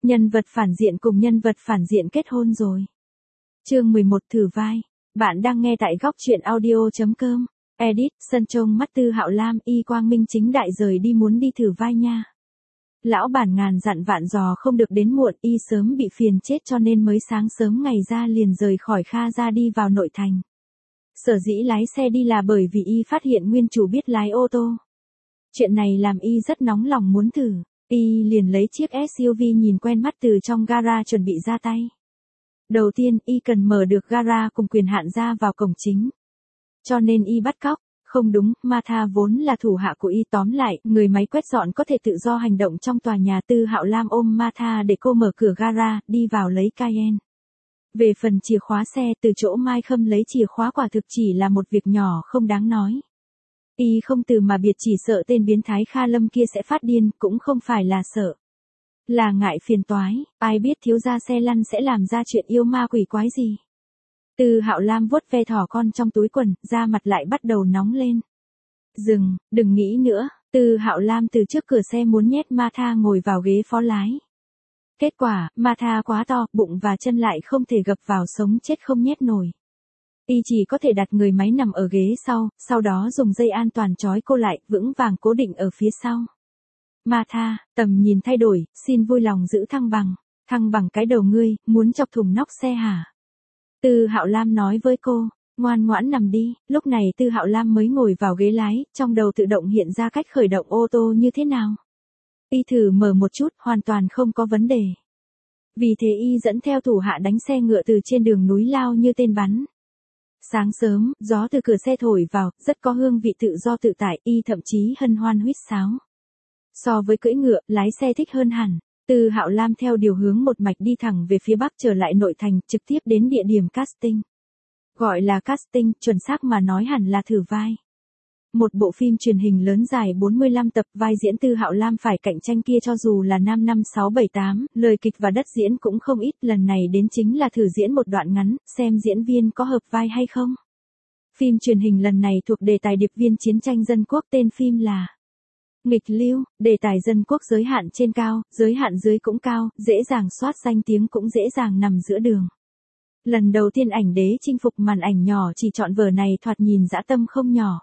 Nhân vật phản diện cùng nhân vật phản diện kết hôn rồi. Chương 11 thử vai. Bạn đang nghe tại góc truyện audio.com. Edit, sân trông mắt Tư Hạo Lam y quang minh chính đại rời đi muốn đi thử vai nha. Lão bản ngàn dặn vạn dò không được đến muộn, y sớm bị phiền chết cho nên mới sáng sớm ngày ra liền rời khỏi Kha ra đi vào nội thành. Sở dĩ lái xe đi là bởi vì y phát hiện nguyên chủ biết lái ô tô. Chuyện này làm y rất nóng lòng muốn thử, y liền lấy chiếc SUV nhìn quen mắt từ trong gara chuẩn bị ra tay. Đầu tiên y cần mở được gara cùng quyền hạn ra vào cổng chính. Cho nên y bắt cóc, không đúng, Martha vốn là thủ hạ của y, tóm lại, người máy quét dọn có thể tự do hành động trong tòa nhà. Tư Hạo Lam ôm Martha để cô mở cửa gara, đi vào lấy Cayenne. Về phần chìa khóa xe, từ chỗ Mai Khâm lấy chìa khóa quả thực chỉ là một việc nhỏ không đáng nói. Y không từ mà biệt, chỉ sợ tên biến thái Kha Lâm kia sẽ phát điên, cũng không phải là sợ. Là ngại phiền toái, ai biết thiếu gia xe lăn sẽ làm ra chuyện yêu ma quỷ quái gì. Tư Hạo Lam vuốt ve thỏ con trong túi quần, da mặt lại bắt đầu nóng lên. Dừng, đừng nghĩ nữa. Tư Hạo Lam từ trước cửa xe muốn nhét Martha ngồi vào ghế phó lái. Kết quả, Martha quá to, bụng và chân lại không thể gập vào, sống chết không nhét nổi. Y chỉ có thể đặt người máy nằm ở ghế sau đó dùng dây an toàn trói cô lại, vững vàng cố định ở phía sau. Martha, tầm nhìn thay đổi, xin vui lòng giữ thăng bằng cái đầu ngươi, muốn chọc thùng nóc xe hả? Tư Hạo Lam nói với cô, ngoan ngoãn nằm đi. Lúc này Tư Hạo Lam mới ngồi vào ghế lái, trong đầu tự động hiện ra cách khởi động ô tô như thế nào. Y thử mở một chút, hoàn toàn không có vấn đề. Vì thế y dẫn theo thủ hạ đánh xe ngựa từ trên đường núi lao như tên bắn. Sáng sớm, gió từ cửa xe thổi vào, rất có hương vị tự do tự tại, y thậm chí hân hoan huýt sáo. So với cưỡi ngựa, lái xe thích hơn hẳn. Tư Hạo Lam theo điều hướng một mạch đi thẳng về phía bắc trở lại nội thành, trực tiếp đến địa điểm casting. Gọi là casting, chuẩn xác mà nói hẳn là thử vai. Một bộ phim truyền hình lớn dài 45 tập, vai diễn Tư Hạo Lam phải cạnh tranh kia cho dù là nam 5678, lời kịch và đất diễn cũng không ít, lần này đến chính là thử diễn một đoạn ngắn, xem diễn viên có hợp vai hay không. Phim truyền hình lần này thuộc đề tài điệp viên chiến tranh dân quốc, tên phim là Nghịch Lưu. Đề tài dân quốc giới hạn trên cao, giới hạn dưới cũng cao, dễ dàng soát danh tiếng cũng dễ dàng nằm giữa đường. Lần đầu tiên ảnh đế chinh phục màn ảnh nhỏ chỉ chọn vở này thoạt nhìn dã tâm không nhỏ.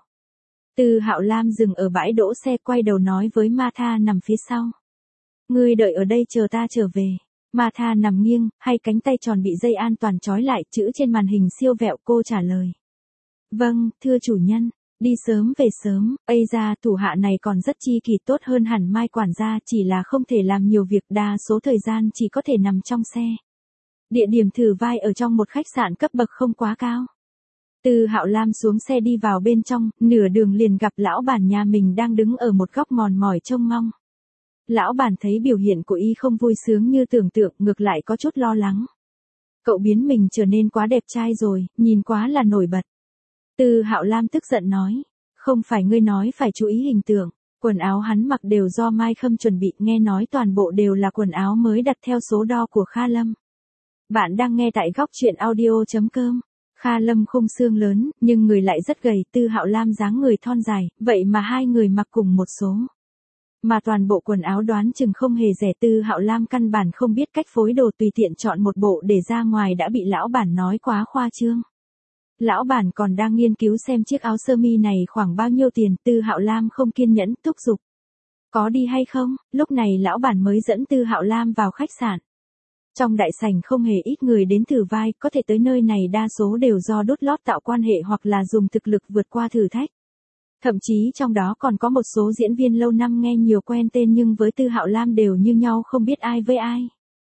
Tư Hạo Lam dừng ở bãi đỗ xe, quay đầu nói với Martha nằm phía sau. Ngươi đợi ở đây chờ ta trở về. Martha nằm nghiêng, hai cánh tay tròn bị dây an toàn trói lại, chữ trên màn hình siêu vẹo, cô trả lời. Vâng, thưa chủ nhân. Đi sớm về sớm, ây ra thủ hạ này còn rất chi kỷ, tốt hơn hẳn Mai quản gia, chỉ là không thể làm nhiều việc, đa số thời gian chỉ có thể nằm trong xe. Địa điểm thử vai ở trong một khách sạn cấp bậc không quá cao. Tư Hạo Lam xuống xe đi vào bên trong, nửa đường liền gặp lão bản nhà mình đang đứng ở một góc mòn mỏi trông mong. Lão bản thấy biểu hiện của y không vui sướng như tưởng tượng, ngược lại có chút lo lắng. Cậu biến mình trở nên quá đẹp trai rồi, nhìn quá là nổi bật. Tư Hạo Lam tức giận nói, không phải ngươi nói phải chú ý hình tượng, quần áo hắn mặc đều do Mai Khâm chuẩn bị, nghe nói toàn bộ đều là quần áo mới đặt theo số đo của Kha Lâm. Bạn đang nghe tại góc truyện audio.com. Kha Lâm khung xương lớn, nhưng người lại rất gầy, Tư Hạo Lam dáng người thon dài, vậy mà hai người mặc cùng một số. Mà toàn bộ quần áo đoán chừng không hề rẻ, Tư Hạo Lam căn bản không biết cách phối đồ, tùy tiện chọn một bộ để ra ngoài đã bị lão bản nói quá khoa trương. Lão bản còn đang nghiên cứu xem chiếc áo sơ mi này khoảng bao nhiêu tiền, Tư Hạo Lam không kiên nhẫn, thúc giục. Có đi hay không? Lúc này lão bản mới dẫn Tư Hạo Lam vào khách sạn. Trong đại sảnh không hề ít người đến thử vai, có thể tới nơi này đa số đều do đốt lót tạo quan hệ hoặc là dùng thực lực vượt qua thử thách. Thậm chí trong đó còn có một số diễn viên lâu năm nghe nhiều quen tên nhưng với Tư Hạo Lam đều như nhau, không biết ai với ai.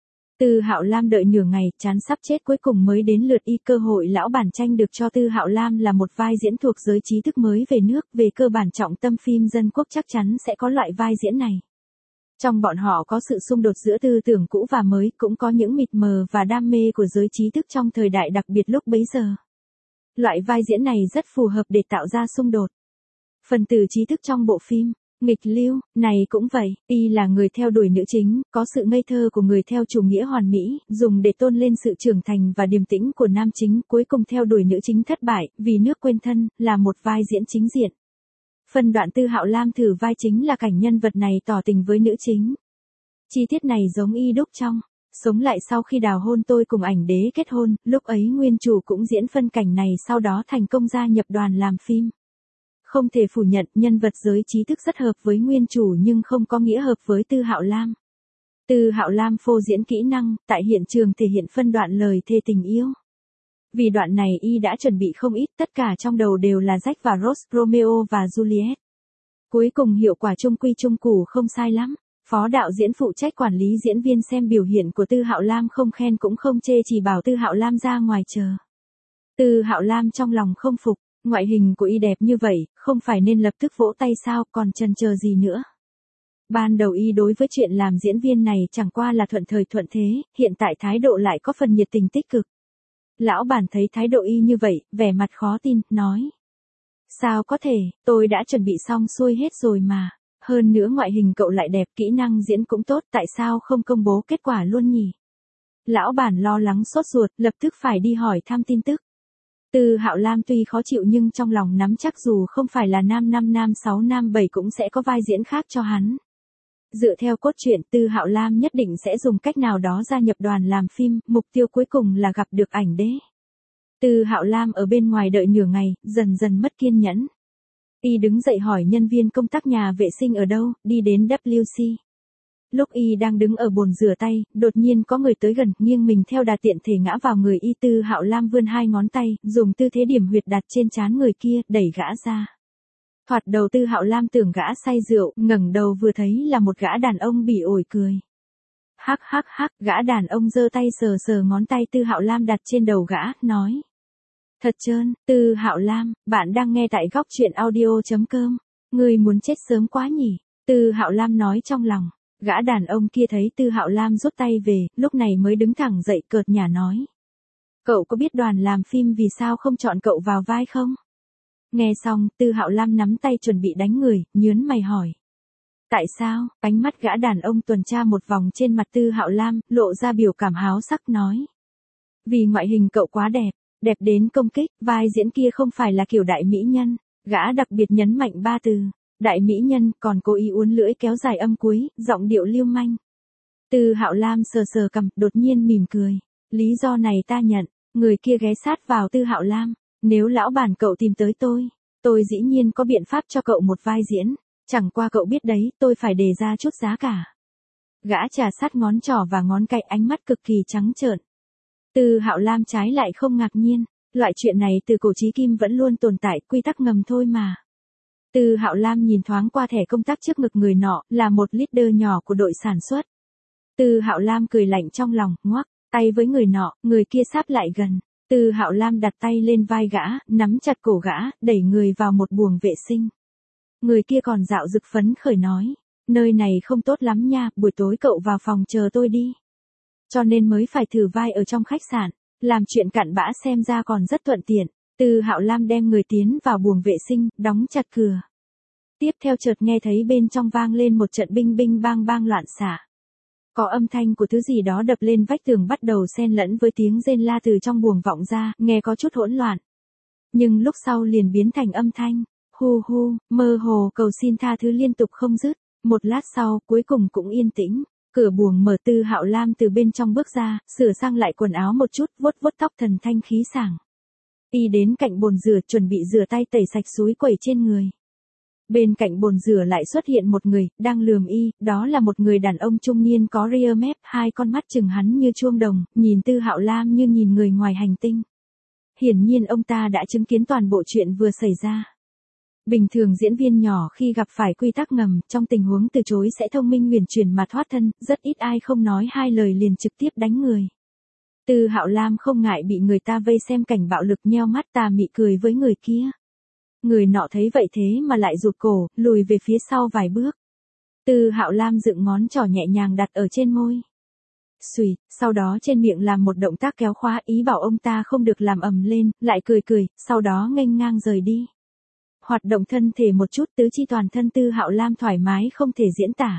Tư Hạo Lam đợi nửa ngày, chán sắp chết, cuối cùng mới đến lượt y. Cơ hội lão bản tranh được cho Tư Hạo Lam là một vai diễn thuộc giới trí thức mới về nước, về cơ bản trọng tâm phim dân quốc chắc chắn sẽ có loại vai diễn này. Trong bọn họ có sự xung đột giữa tư tưởng cũ và mới, cũng có những mịt mờ và đam mê của giới trí thức trong thời đại đặc biệt lúc bấy giờ. Loại vai diễn này rất phù hợp để tạo ra xung đột. Phần tử trí thức trong bộ phim Nghịch Lưu này cũng vậy, y là người theo đuổi nữ chính, có sự ngây thơ của người theo chủ nghĩa hoàn mỹ, dùng để tôn lên sự trưởng thành và điềm tĩnh của nam chính, cuối cùng theo đuổi nữ chính thất bại, vì nước quên thân, là một vai diễn chính diện. Phần đoạn Tư Hạo Lam thử vai chính là cảnh nhân vật này tỏ tình với nữ chính. Chi tiết này giống y đúc trong Sống lại sau khi đào hôn tôi cùng ảnh đế kết hôn, lúc ấy nguyên chủ cũng diễn phân cảnh này sau đó thành công gia nhập đoàn làm phim. Không thể phủ nhận nhân vật giới trí thức rất hợp với nguyên chủ nhưng không có nghĩa hợp với Tư Hạo Lam. Tư Hạo Lam phô diễn kỹ năng, tại hiện trường thể hiện phân đoạn lời thề tình yêu. Vì đoạn này y đã chuẩn bị không ít, tất cả trong đầu đều là Jack và Rose, Romeo và Juliet. Cuối cùng hiệu quả chung quy chung củ không sai lắm. Phó đạo diễn phụ trách quản lý diễn viên xem biểu hiện của Tư Hạo Lam không khen cũng không chê, chỉ bảo Tư Hạo Lam ra ngoài chờ. Tư Hạo Lam trong lòng không phục, ngoại hình của y đẹp như vậy, không phải nên lập tức vỗ tay sao, còn chần chờ gì nữa. Ban đầu y đối với chuyện làm diễn viên này chẳng qua là thuận thời thuận thế, hiện tại thái độ lại có phần nhiệt tình tích cực. Lão bản thấy thái độ y như vậy, vẻ mặt khó tin, nói. Sao có thể, tôi đã chuẩn bị xong xuôi hết rồi mà. Hơn nữa ngoại hình cậu lại đẹp, kỹ năng diễn cũng tốt, tại sao không công bố kết quả luôn nhỉ? Lão bản lo lắng sốt ruột, lập tức phải đi hỏi thăm tin tức. Tư Hạo Lam tuy khó chịu nhưng trong lòng nắm chắc dù không phải là nam 5 nam 6 nam 7 cũng sẽ có vai diễn khác cho hắn. Dựa theo cốt truyện, Tư Hạo Lam nhất định sẽ dùng cách nào đó gia nhập đoàn làm phim, mục tiêu cuối cùng là gặp được ảnh đế. Tư Hạo Lam ở bên ngoài đợi nửa ngày, dần dần mất kiên nhẫn. Y đứng dậy hỏi nhân viên công tác nhà vệ sinh ở đâu, đi đến WC. Lúc y đang đứng ở bồn rửa tay, đột nhiên có người tới gần, nghiêng mình theo đà tiện thể ngã vào người y. Tư Hạo Lam vươn hai ngón tay, dùng tư thế điểm huyệt đặt trên trán người kia, đẩy gã ra. Thoạt đầu Tư Hạo Lam tưởng gã say rượu, ngẩng đầu vừa thấy là một gã đàn ông bỉ ổi cười. Hắc hắc hắc, gã đàn ông giơ tay sờ sờ ngón tay Tư Hạo Lam đặt trên đầu gã, nói. Thật trơn, Tư Hạo Lam, bạn đang nghe tại góc truyện audio.com. Ngươi muốn chết sớm quá nhỉ? Tư Hạo Lam nói trong lòng. Gã đàn ông kia thấy Tư Hạo Lam rút tay về, lúc này mới đứng thẳng dậy cợt nhả nói. Cậu có biết đoàn làm phim vì sao không chọn cậu vào vai không? Nghe xong, Tư Hạo Lam nắm tay chuẩn bị đánh người, nhớn mày hỏi. Tại sao? Ánh mắt gã đàn ông tuần tra một vòng trên mặt Tư Hạo Lam, lộ ra biểu cảm háo sắc nói. Vì ngoại hình cậu quá đẹp. Đẹp đến công kích, vai diễn kia không phải là kiểu đại mỹ nhân. Gã đặc biệt nhấn mạnh ba từ. Đại mỹ nhân, còn cố ý uốn lưỡi kéo dài âm cuối, giọng điệu lưu manh. Tư Hạo Lam sờ sờ cằm, đột nhiên mỉm cười. Lý do này ta nhận. Người kia ghé sát vào Tư Hạo Lam. Nếu lão bản cậu tìm tới tôi dĩ nhiên có biện pháp cho cậu một vai diễn. Chẳng qua cậu biết đấy, tôi phải đề ra chút giá cả. Gã trà sát ngón trỏ và ngón cái, ánh mắt cực kỳ trắng trợn. Tư Hạo Lam trái lại không ngạc nhiên, loại chuyện này từ cổ chí kim vẫn luôn tồn tại, quy tắc ngầm thôi mà. Tư Hạo Lam nhìn thoáng qua thẻ công tác trước ngực người nọ, là một leader nhỏ của đội sản xuất. Tư Hạo Lam cười lạnh trong lòng, ngoắc tay với người nọ, người kia sáp lại gần. Tư Hạo Lam đặt tay lên vai gã, nắm chặt cổ gã, đẩy người vào một buồng vệ sinh. Người kia còn dạo dực phấn khởi nói, nơi này không tốt lắm nha, buổi tối cậu vào phòng chờ tôi đi. Cho nên mới phải thử vai ở trong khách sạn, làm chuyện cặn bã xem ra còn rất thuận tiện. Tư Hạo Lam đem người tiến vào buồng vệ sinh, đóng chặt cửa. Tiếp theo chợt nghe thấy bên trong vang lên một trận binh binh bang bang loạn xạ. Có âm thanh của thứ gì đó đập lên vách tường bắt đầu xen lẫn với tiếng rên la từ trong buồng vọng ra, nghe có chút hỗn loạn. Nhưng lúc sau liền biến thành âm thanh, hu hu, mơ hồ cầu xin tha thứ liên tục không dứt. Một lát sau, cuối cùng cũng yên tĩnh. Cửa buồng mở, Tư Hạo Lam từ bên trong bước ra, sửa sang lại quần áo một chút, vuốt vuốt tóc thần thanh khí sảng. Y đến cạnh bồn rửa chuẩn bị rửa tay tẩy sạch súi quẩy trên người. Bên cạnh bồn rửa lại xuất hiện một người, đang lườm y, đó là một người đàn ông trung niên có ria mép, hai con mắt chừng hắn như chuông đồng, nhìn Tư Hạo Lam như nhìn người ngoài hành tinh. Hiển nhiên ông ta đã chứng kiến toàn bộ chuyện vừa xảy ra. Bình thường diễn viên nhỏ khi gặp phải quy tắc ngầm, trong tình huống từ chối sẽ thông minh huyền chuyển mà thoát thân, rất ít ai không nói hai lời liền trực tiếp đánh người. Tư Hạo Lam không ngại bị người ta vây xem cảnh bạo lực, nheo mắt tà mị cười với người kia. Người nọ thấy vậy thế mà lại rụt cổ, lùi về phía sau vài bước. Tư Hạo Lam dựng ngón trỏ nhẹ nhàng đặt ở trên môi. Xùy, sau đó trên miệng làm một động tác kéo khóa, ý bảo ông ta không được làm ầm lên, lại cười cười, sau đó nghênh ngang rời đi. Hoạt động thân thể một chút, tứ chi toàn thân Tư Hạo Lam thoải mái không thể diễn tả.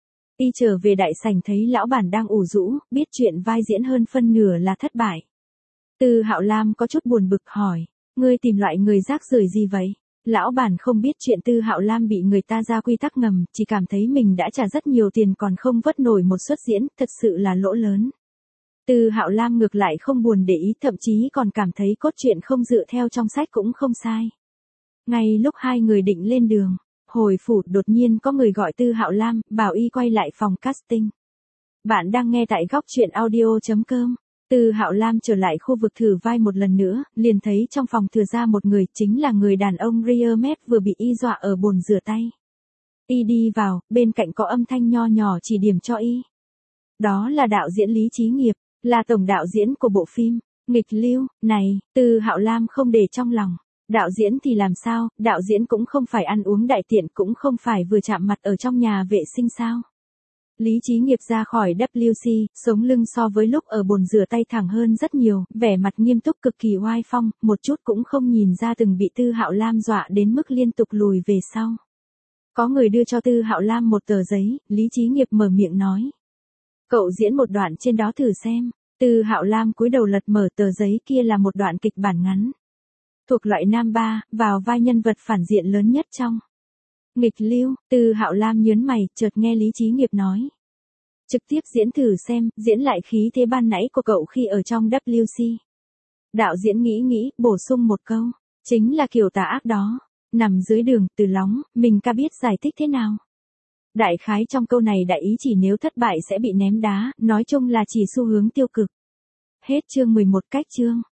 Y trở về đại sảnh thấy lão bản đang ủ rũ, biết chuyện vai diễn hơn phân nửa là thất bại. Tư Hạo Lam có chút buồn bực hỏi, ngươi tìm loại người rác rưởi gì vậy? Lão bản không biết chuyện Tư Hạo Lam bị người ta ra quy tắc ngầm, chỉ cảm thấy mình đã trả rất nhiều tiền còn không vớt nổi một suất diễn, thật sự là lỗ lớn. Tư Hạo Lam ngược lại không buồn để ý, thậm chí còn cảm thấy cốt truyện không dựa theo trong sách cũng không sai. Ngay lúc hai người định lên đường, hồi phủ đột nhiên có người gọi Tư Hạo Lam, bảo y quay lại phòng casting. Bạn đang nghe tại góc truyện audio.com. Tư Hạo Lam trở lại khu vực thử vai một lần nữa, liền thấy trong phòng thừa ra một người, chính là người đàn ông Riermet vừa bị y dọa ở bồn rửa tay. Y đi vào, bên cạnh có âm thanh nho nhỏ chỉ điểm cho y. Đó là đạo diễn Lý Chí Nghiệp, là tổng đạo diễn của bộ phim Nghịch Lưu này. Tư Hạo Lam không để trong lòng. Đạo diễn thì làm sao, đạo diễn cũng không phải ăn uống đại tiện, cũng không phải vừa chạm mặt ở trong nhà vệ sinh sao. Lý Chí Nghiệp ra khỏi WC, sống lưng so với lúc ở bồn rửa tay thẳng hơn rất nhiều, vẻ mặt nghiêm túc cực kỳ oai phong, một chút cũng không nhìn ra từng bị Tư Hạo Lam dọa đến mức liên tục lùi về sau. Có người đưa cho Tư Hạo Lam một tờ giấy, Lý Chí Nghiệp mở miệng nói. Cậu diễn một đoạn trên đó thử xem. Tư Hạo Lam cúi đầu lật mở tờ giấy, kia là một đoạn kịch bản ngắn. Thuộc loại nam ba, vào vai nhân vật phản diện lớn nhất trong Nghịch Lưu. Tư Hạo Lam nhớn mày, chợt nghe Lý Chí Nghiệp nói. Trực tiếp diễn thử xem, diễn lại khí thế ban nãy của cậu khi ở trong WC. Đạo diễn nghĩ, bổ sung một câu. Chính là kiểu tà ác đó. Nằm dưới đường, Từ Lóng, mình ca biết giải thích thế nào. Đại khái trong câu này đại ý chỉ nếu thất bại sẽ bị ném đá, nói chung là chỉ xu hướng tiêu cực. Hết chương 11 cách chương.